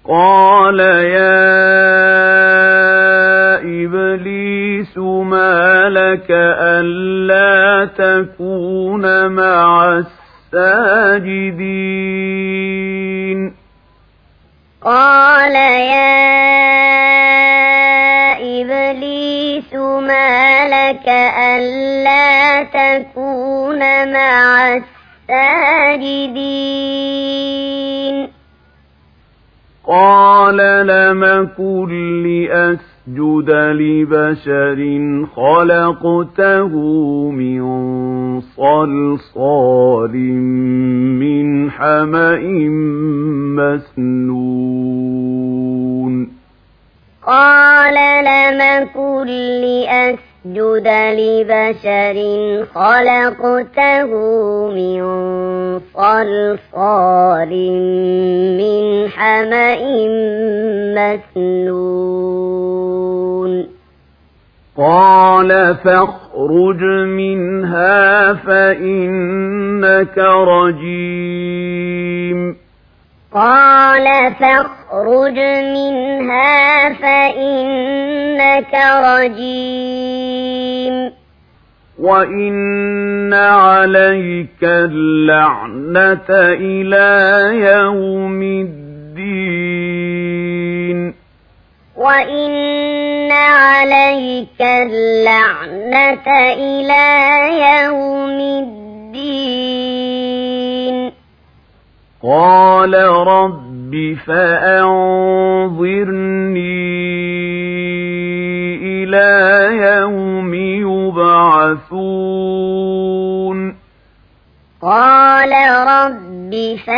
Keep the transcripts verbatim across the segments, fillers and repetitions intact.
قال يا إبليس ما لك ألا تكون مع الساجدين قال يا إبليس ما لك ألا تكون مع الساجدين قال لم كن لأسجد لبشر خلقته من صلصال من حمأ مسنون قال لم كن لأسجد لبشر خلقته من صلصال من حمأ مسنون قال فاخرج منها فإنك رجيم قال فاخرج منها فإنك رجيم وإن عليك اللعنة إلى يوم الدين وإن عليك اللعنة إلى يوم الدين قال رب فأنظرني إلى يوم يبعثون قال رب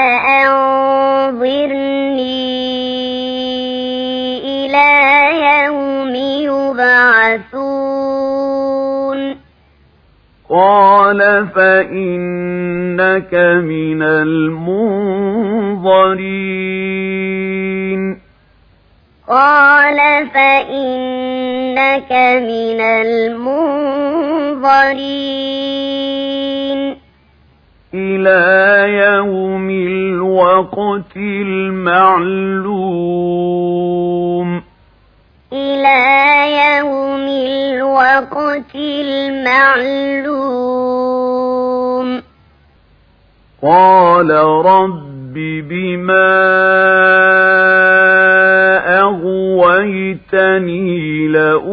فأنظرني إلى يوم يبعثون قال فإنك من المنظرين قال فإنك من المنظرين إلى يوم الوقت المعلوم إلى يوم الوقت المعلوم قال رب بما أغويتني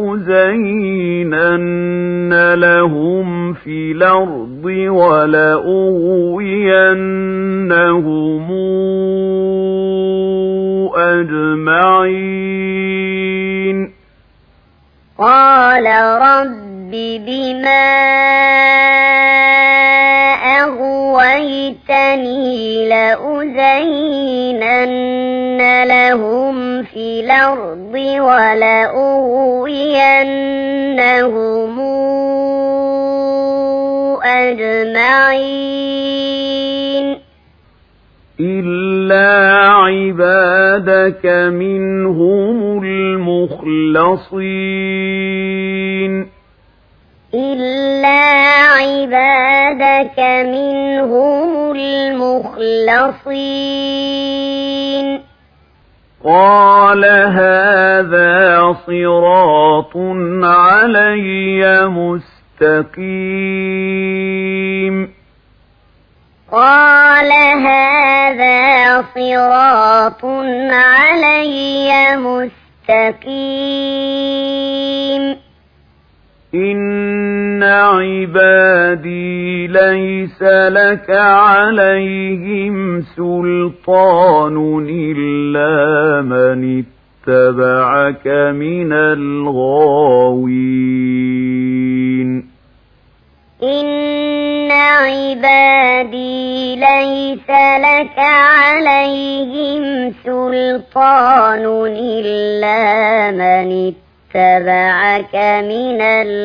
لأزينن لهم في الأرض ولأغوينهم أجمعين قال رب بما أغويتني لأزينن لهم في الأرض ولأغوينهم أجمعين إلا عبادك منهم المخلصين إلا عبادك منهم المخلصين قال هذا صراط علي مستقيم قال هذا صراط علي مستقيم إن عبادي ليس لك عليهم سلطان إلا من اتبعك من الغاوين إن عبادي ليس لك عليهم سلطان إلا من اتبعك من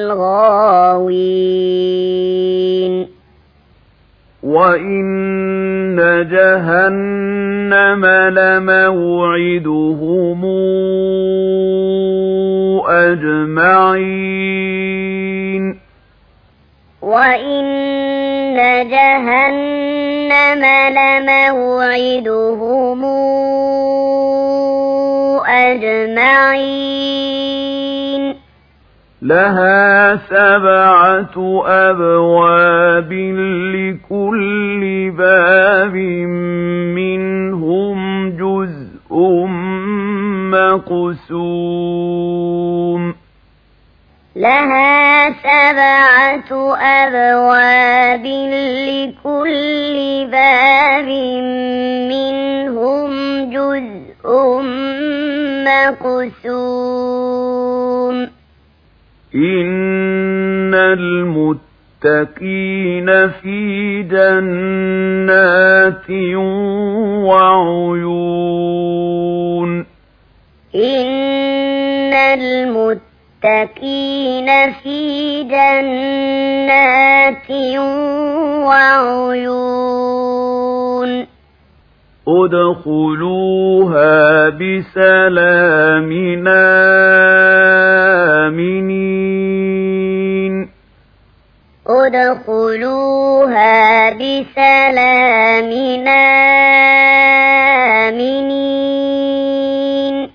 الغاوين وإن جهنم لموعدهم أجمعين وإن جهنم لموعدهم أجمعين لها سبعة أبواب لكل باب منهم جزء مقسوم لها سبعة أبواب لكل باب منهم جزء مقسوم إن المتقين في جنات وعيون إن المتقين في جنات وعيون ادخلوها بسلام آمنين ادخلوها بسلام آمنين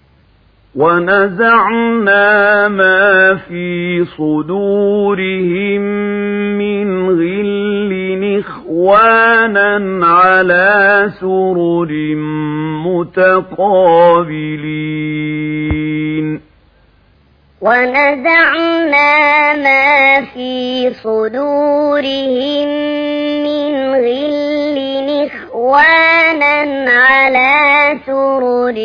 ونزعنا ما في صدورهم من غل إخوانا على سرر متقابلين ونزعنا ما في صدورهم من غل إخوانا على سرر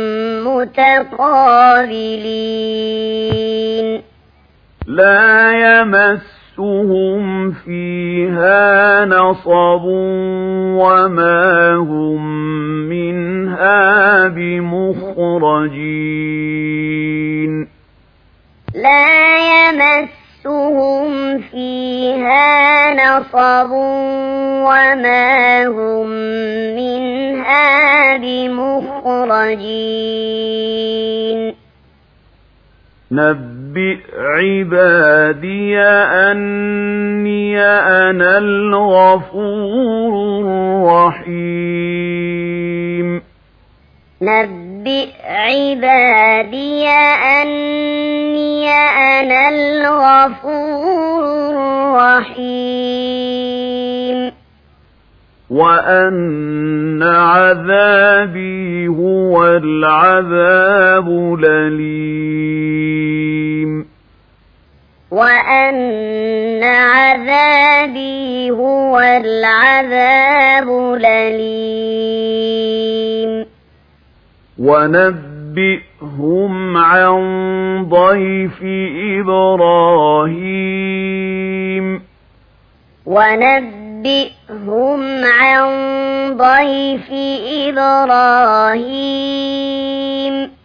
متقابلين لا يمسهم فيها نصب وما هم منها بمخرجين لا يمسهم فيها نصب وما هم منها بمخرجين نبئ عبادي أني أنا الغفور الرحيم نبئ عبادي أني أنا الغفور الرحيم وأن عذابي هو العذاب الأليم وأن عذابي هو العذاب الأليم ونبئهم عن ضيف إبراهيم ونبئهم عن ضيف إبراهيم